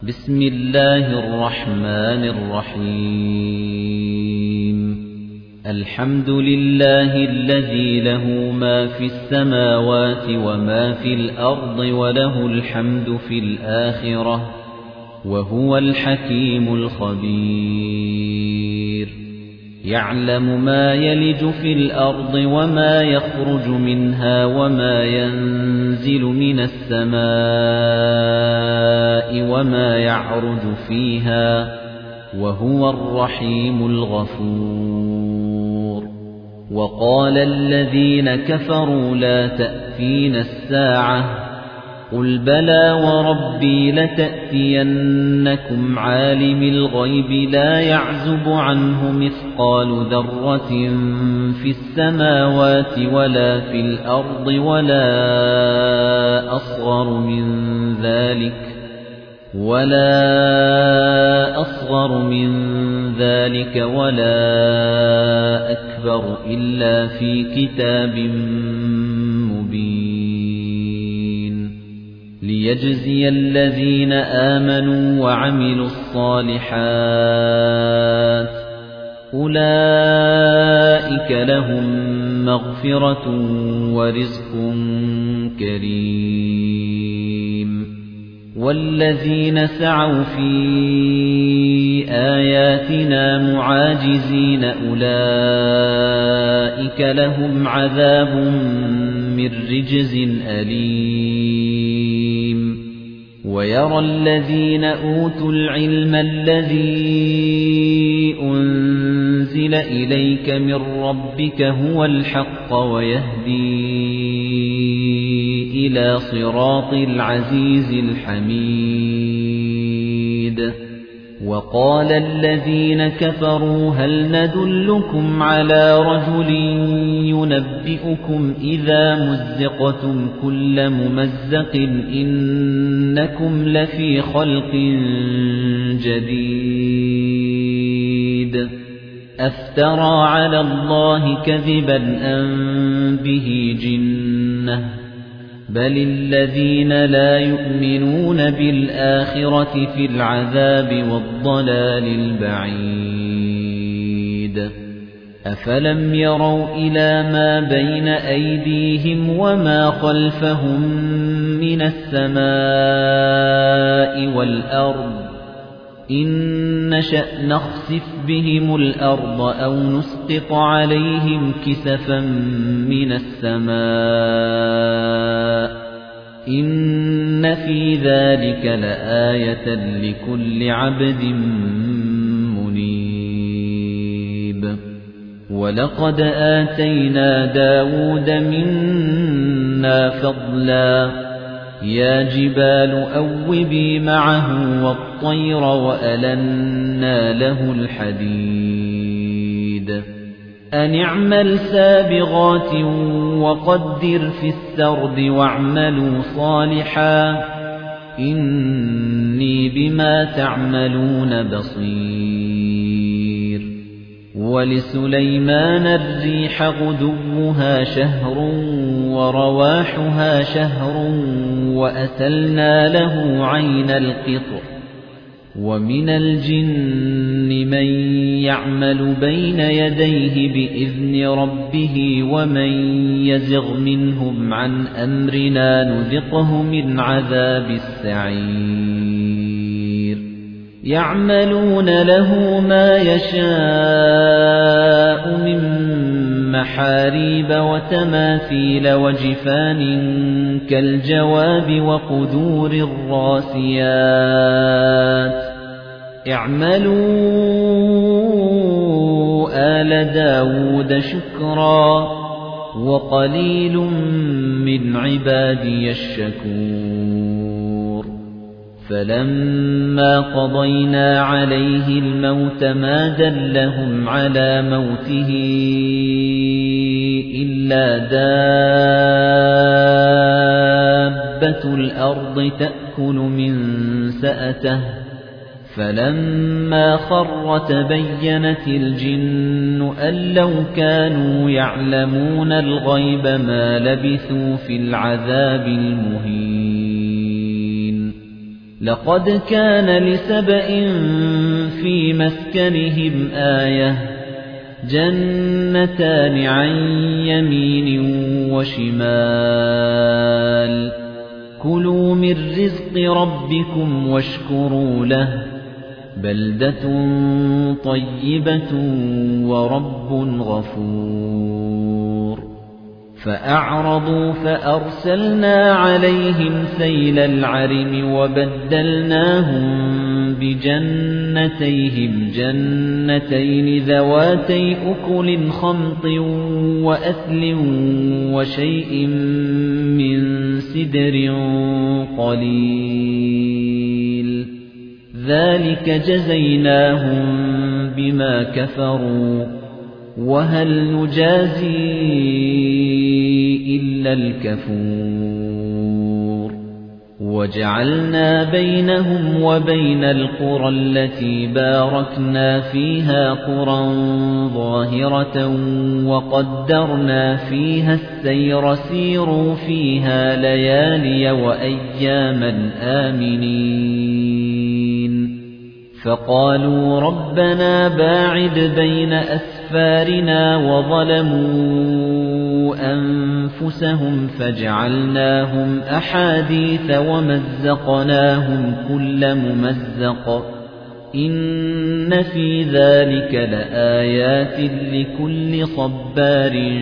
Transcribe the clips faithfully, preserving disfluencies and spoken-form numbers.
بسم الله الرحمن الرحيم الحمد لله الذي له ما في السماوات وما في الأرض وله الحمد في الآخرة وهو الحكيم الخبير يعلم ما يلج في الأرض وما يخرج منها وما ينزل من السماء وما يعرج فيها وهو الرحيم الغفور وقال الذين كفروا لا تأتين الساعة قل بلى وربي لتأتينكم عالم الغيب لا يعزب عنه مثقال ذرة في السماوات ولا في الأرض ولا أصغر من ذلك ولا أصغر من ذلك ولا أكبر إلا في كتاب ليجزي الذين آمنوا وعملوا الصالحات أولئك لهم مغفرة ورزق كريم والذين سعوا في آياتنا معاجزين أولئك لهم عذاب من رجز أليم ويرى الذين أوتوا العلم الذي أنزل إليك من ربك هو الحق ويهدي إلى صراط العزيز الحميد وقال الذين كفروا هل ندلكم على رجل ينبئكم إذا مزقتم كل ممزق إنكم لفي خلق جديد أفترى على الله كذبا أم به جنة بل الذين لا يؤمنون بالآخرة في العذاب والضلال البعيد أفلم يروا إلى ما بين أيديهم وما خلفهم من السماء والأرض إن نشأ نخسف بهم الأرض أو نسقط عليهم كسفا من السماء إن في ذلك لآية لكل عبد منيب ولقد آتينا داود منا فضلا يا جبال أوبي معه والطير وألنا له الحديد أن اعمل سابغات وقدر في السرد واعملوا صالحا إني بما تعملون بصير ولسليمان الريح غدوها شهر ورواحها شهر وأسلنا له عين القطر ومن الجن من يعمل بين يديه بإذن ربه ومن يزغ منهم عن أمرنا نذقه من عذاب السعير يعملون له ما يشاء من محاريب وتماثيل وجفان كالجواب وقدور الراسيات اعملوا آل داود شكرا وقليل من عبادي الشكور فلما قضينا عليه الموت ما دلهم على موته إلا دابة الأرض تأكل من سأته فلما خر تبينت الجن أن لو كانوا يعلمون الغيب ما لبثوا في العذاب المهين لقد كان لسبإ في مسكنهم آية جنتان عن يمين وشمال كلوا من رزق ربكم واشكروا له بلدة طيبة ورب غفور فأعرضوا فأرسلنا عليهم سيل العرم وبدلناهم بجنتيهم جنتين ذواتي أكل خمط وأثل وشيء من سدر قليل ذلك جزيناهم بما كفروا وهل نجازي إلا الكفور وجعلنا بينهم وبين القرى التي باركنا فيها قرى ظاهرة وقدرنا فيها السير سيروا فيها ليالي وأياما آمنين فقالوا ربنا باعد بين أسفارنا وظلموا أنفسهم فجعلناهم أحاديث ومزقناهم كل ممزق إن في ذلك لآيات لكل صبار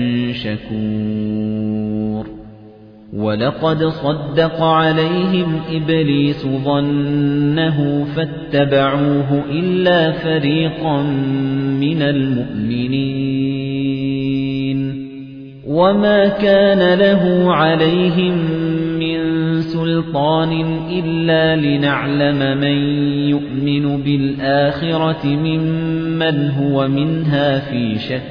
شكور ولقد صدق عليهم إبليس ظنه فاتبعوه إلا فريقا من المؤمنين وما كان له عليهم من سلطان إلا لنعلم من يؤمن بالآخرة ممن هو منها في شك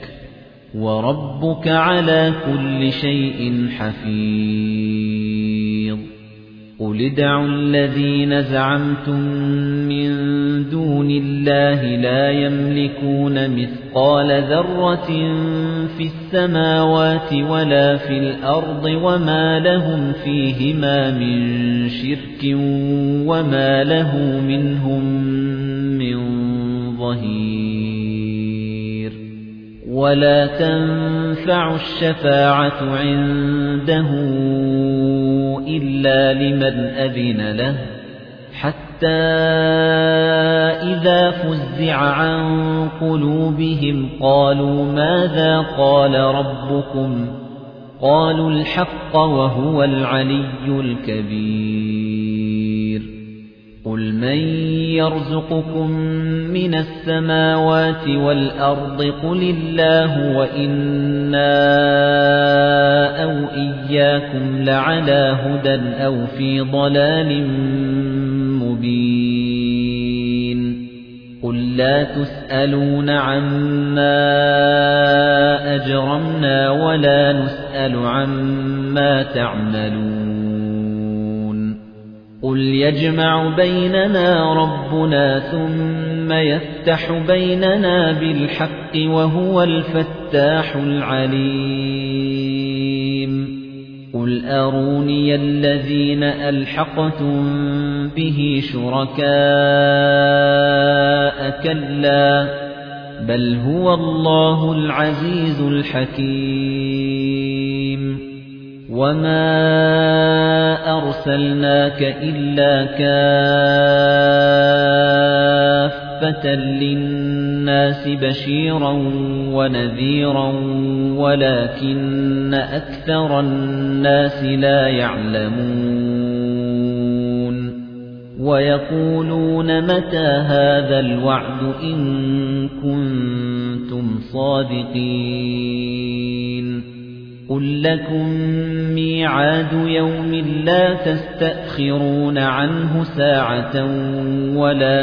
وربك على كل شيء حفيظ قل ادعوا الذين زعمتم من دون الله لا يملكون مثقال ذرة في السماوات ولا في الأرض وما لهم فيهما من شرك وما له منهم من ظهير ولا تنفع الشفاعة عنده إلا لمن أذن له حتى إذا فزع عن قلوبهم قالوا ماذا قال ربكم قالوا الحق وهو العلي الكبير قل من يرزقكم من السماوات والأرض قل الله وإنا أو إياكم لعلى هدى أو في ضلال مبين قل لا تسألون عما أجرمنا ولا نسأل عما تعملون قل يجمع بيننا ربنا ثم يفتح بيننا بالحق وهو الفتاح العليم قل أروني الذين ألحقتم به شركاء كلا بل هو الله العزيز الحكيم وما أرسلناك إلا كافة للناس بشيرا ونذيرا ولكن أكثر الناس لا يعلمون ويقولون متى هذا الوعد إن كنتم صادقين قل لكم ميعاد يوم لا تستأخرون عنه ساعة ولا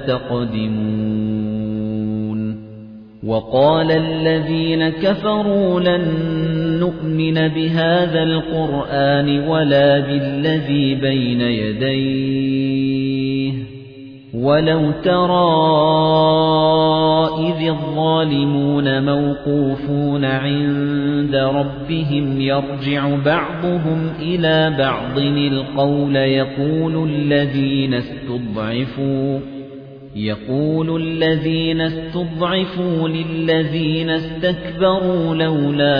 تستقدمون وقال الذين كفروا لن نؤمن بهذا القرآن ولا بالذي بين يديه ولو ترى إِذِ الظَّالِمُونَ مَوْقُوفُونَ عِندَ رَبِّهِمْ يَرْجِعُ بَعْضُهُمْ إِلَى بَعْضٍ الْقَوْلَ يَقُولُ الَّذِينَ اسْتُضْعِفُوا يَقُولُ الَّذِينَ اسْتُضْعِفُوا لِلَّذِينَ اسْتَكْبَرُوا لَوْلَا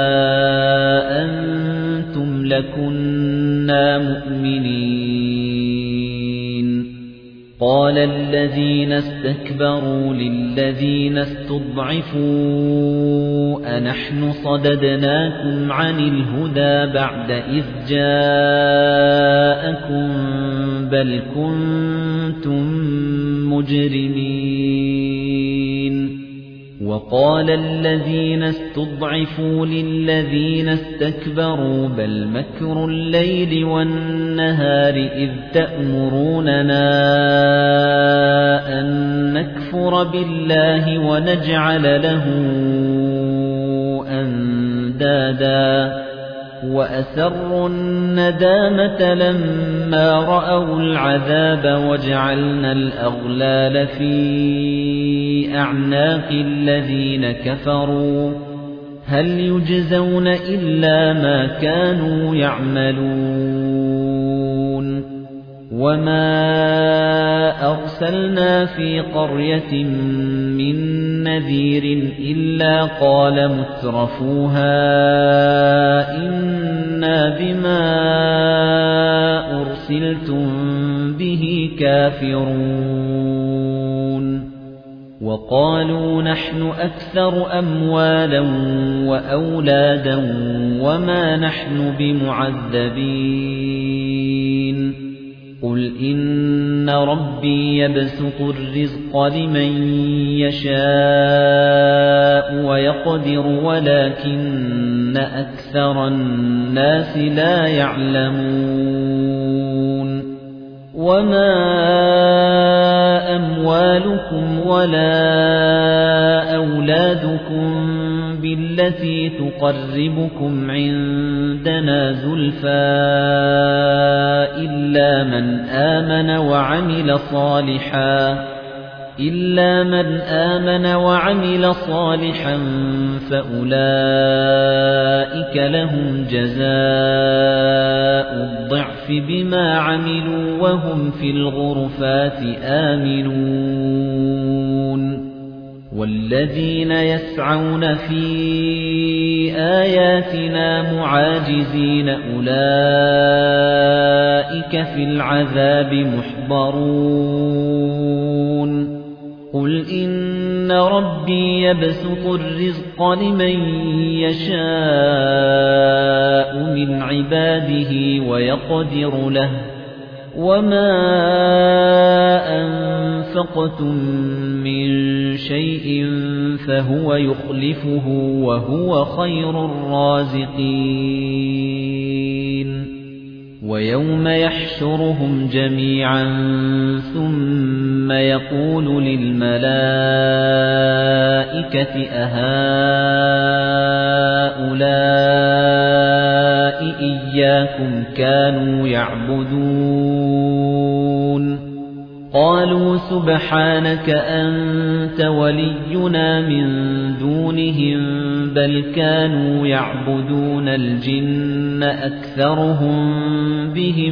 أَنتُمْ لَكُنَّا مُؤْمِنِينَ قَالَ الَّذِينَ اسْتَكْبَرُوا لِلَّذِينَ اسْتُضْعِفُوا أَنَحْنُ صَدَدْنَاكُمْ عَنِ الْهُدَى بَعْدَ إِذْ جَاءَكُمْ بَلْ كُنتُم مُجْرِمِينَ وَقَالَ الَّذِينَ اسْتُضْعِفُوا لِلَّذِينَ اسْتَكْبَرُوا بَلْ مَكْرُ اللَّيْلِ وَالنَّهَارِ إِذْ تَأْمُرُونَنَا أَن نَّكْفُرَ بِاللَّهِ وَنَجْعَلَ لَهُ أَندَادًا وَأَسَرُّوا النَّدَامَةَ لَمَّا رَأَوُا الْعَذَابَ وَجَعَلْنَا الْأَغْلَالَ فِي أَعْنَاقِ الَّذِينَ كَفَرُوا هَلْ يُجْزَوْنَ إِلَّا مَا كَانُوا يَعْمَلُونَ وَمَا أَرْسَلْنَا فِي قَرْيَةٍ مِّن نَّذِيرٍ إِلَّا قَالَ مُتْرَفُوهَا إِنَّا بِمَا أُرْسِلْتُم بِهِ كَافِرُونَ وَقَالُوا نَحْنُ أَكْثَرُ أَمْوَالًا وَأَوْلَادًا وَمَا نَحْنُ بِمُعَذَّبِينَ قُلْ إِنَّ رَبِّي يَبْسُطُ الرِّزْقَ لِمَن يَشَاءُ وَيَقْدِرُ وَلَكِنَّ أَكْثَرَ النَّاسِ لَا يَعْلَمُونَ وَمَا أَمْوَالُكُمْ وَلَا أَوْلَادُكُمْ بِالَّتِي تُقَرِّبُكُمْ عِندَنَا زُلْفَىٰ إِلَّا مَنْ آمَنَ وَعَمِلَ صَالِحًا إِلَّا مَنْ آمَنَ وَعَمِلَ صَالِحًا فَأُولَئِكَ لَهُمْ جَزَاءُ الضِّعْفِ بِمَا عَمِلُوا وَهُمْ فِي الْغُرُفَاتِ آمِنُونَ وَالَّذِينَ يَسْعَوْنَ فِي آيَاتِنَا مُعَاجِزِينَ أُولَئِكَ فِي الْعَذَابِ مُحْضَرُونَ قُلْ إِنَّ رَبِّي يَبْسُطُ الرِّزْقَ لِمَن يَشَاءُ مِنْ عِبَادِهِ وَيَقْدِرُ لَهُ وَمَا أَنفَقْتُم مِّن شَيْءٍ فَهُوَ يُخْلِفُهُ وَهُوَ خَيْرُ الرَّازِقِينَ وَيَوْمَ يَحْشُرُهُمْ جَمِيعًا ثُمَّ يَقُولُ لِلْمَلَائِكَةِ أَهَؤُلَاءِ إِيَّاكُمْ كَانُوا يَعْبُدُونَ قَالُوا سُبْحَانَكَ أَنْتَ وَلِيُّنَا مِنْ دُونِهِمْ بَلْ كَانُوا يَعْبُدُونَ الْجِنَّ أَكْثَرُهُمْ بِهِمْ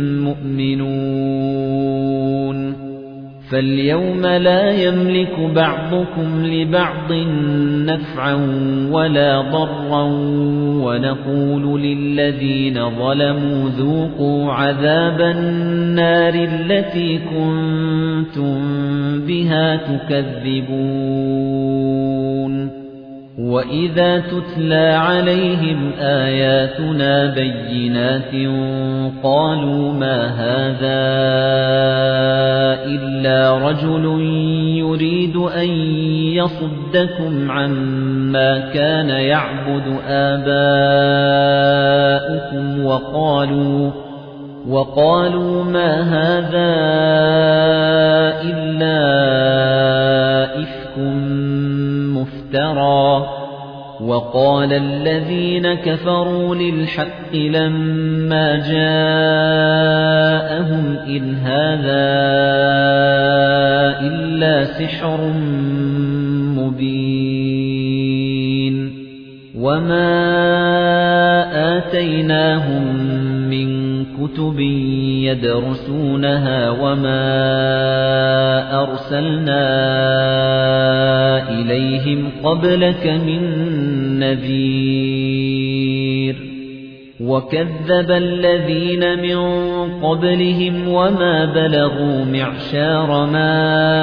مُؤْمِنُونَ فَالْيَوْمَ لَا يَمْلِكُ بَعْضُكُمْ لِبَعْضٍ نَفْعًا وَلَا ضَرًّا وَنَقُولُ لِلَّذِينَ ظَلَمُوا ذُوقُوا عَذَابَ النَّارِ الَّتِي كُنتُم بِهَا تُكَذِّبُونَ وَإِذَا تُتْلَى عَلَيْهِمْ آيَاتُنَا بَيِّنَاتٍ قَالُوا مَا هَذَا إِلَّا رَجُلٌ يُرِيدُ أَن يَصُدَّكُمْ عَمَّا كَانَ يَعْبُدُ آبَاؤُكُمْ وَقَالُوا وَقَالُوا مَا هَذَا إِلَّا إِفْكٌ مُفْتَرًى وَقَالَ الَّذِينَ كَفَرُوا لِلْحَقِّ لَمَّا جَاءَهُمْ إِنْ هَذَا إِلَّا سِحْرٌ وَمَا آتَيْنَاهُم مِّن كُتُبٍ يَدْرُسُونَهَا وَمَا أَرْسَلْنَا إِلَيْهِمْ قَبْلَكَ مِن نَّذِيرٍ وَكَذَّبَ الَّذِينَ مِن قَبْلِهِمْ وَمَا بَلَغُوا مِعْشَارَ مَا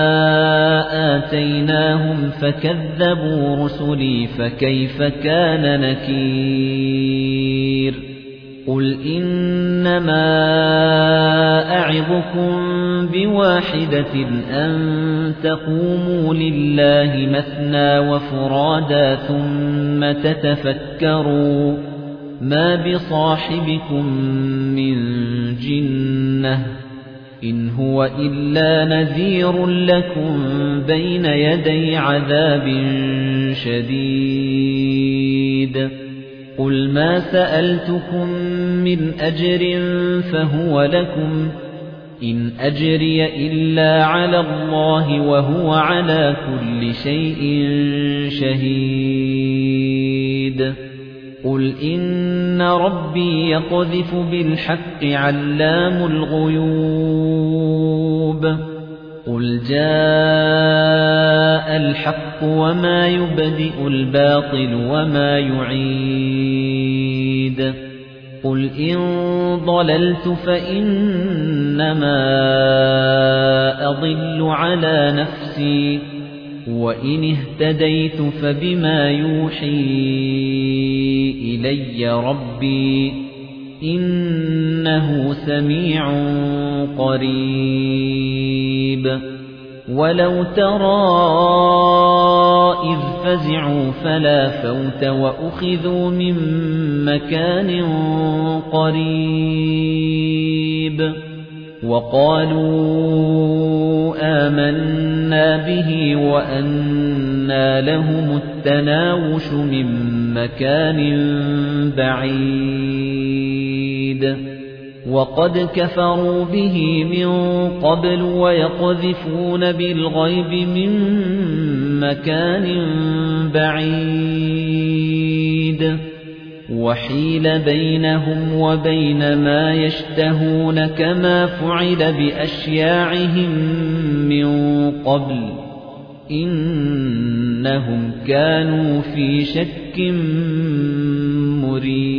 آتَيْنَاهُمْ فَكَذَّبُوا رُسُلِي فَكَيْفَ كَانَ نَكِيرِ قُلْ إِنَّمَا أَعِظُكُم بِوَاحِدَةٍ أَن تَقُومُوا لِلَّهِ مَثْنَىٰ وَفُرَادَىٰ ثُمَّ تَتَفَكَّرُوا مَا بِصَاحِبِكُم مِّن جِنَّةٍ إِنْ هُوَ إِلَّا نَذِيرٌ لَّكُم بَيْنَ يَدَيْ عَذَابٍ شَدِيدٍ قُلْ مَا سَأَلْتُكُم مِّنْ أَجْرٍ فَهُوَ لَكُمْ إِنْ أَجْرِيَ إِلَّا عَلَى اللَّهِ وَهُوَ عَلَى كُلِّ شَيْءٍ شَهِيدٌ قُلْ إِنَّ رَبِّي يَقْذِفُ بِالْحَقِّ عَلَّامُ الْغُيُوبِ قُلْ جَاءَ الْحَقُّ وَمَا يُبْدِئُ الْبَاطِلُ وَمَا يُعِيدُ قُلْ إِن ضَلَلْتُ فَإِنَّمَا أَضِلُّ عَلَى نَفْسِي وَإِنِ اهْتَدَيْتُ فَبِمَا يُوحِي إِلَيَّ رَبِّي إِنَّهُ سَمِيعٌ قَرِيبٌ وَلَوْ تَرَىٰ إِذْ فَزِعُوا فَلَا فَوْتَ وَأُخِذُوا مِن مَّكَانٍ قَرِيبٍ وَقَالُوا آمَنَّا بِهِ وَأَنَّىٰ لَهُمُ التَّنَاوُشُ مِن مَّكَانٍ بَعِيدٍ وَقَدْ كَفَرُوا بِهِ مِن قَبْلُ وَيَقْذِفُونَ بِالْغَيْبِ مِن مَّكَانٍ بَعِيدٍ وَحِيلَ بَيْنَهُمْ وَبَيْنَ مَا يَشْتَهُونَ كَمَا فُعِلَ بِأَشْيَاعِهِم مِّن قَبْلُ إِنَّهُمْ كَانُوا فِي شَكٍّ مُّرِيبٍ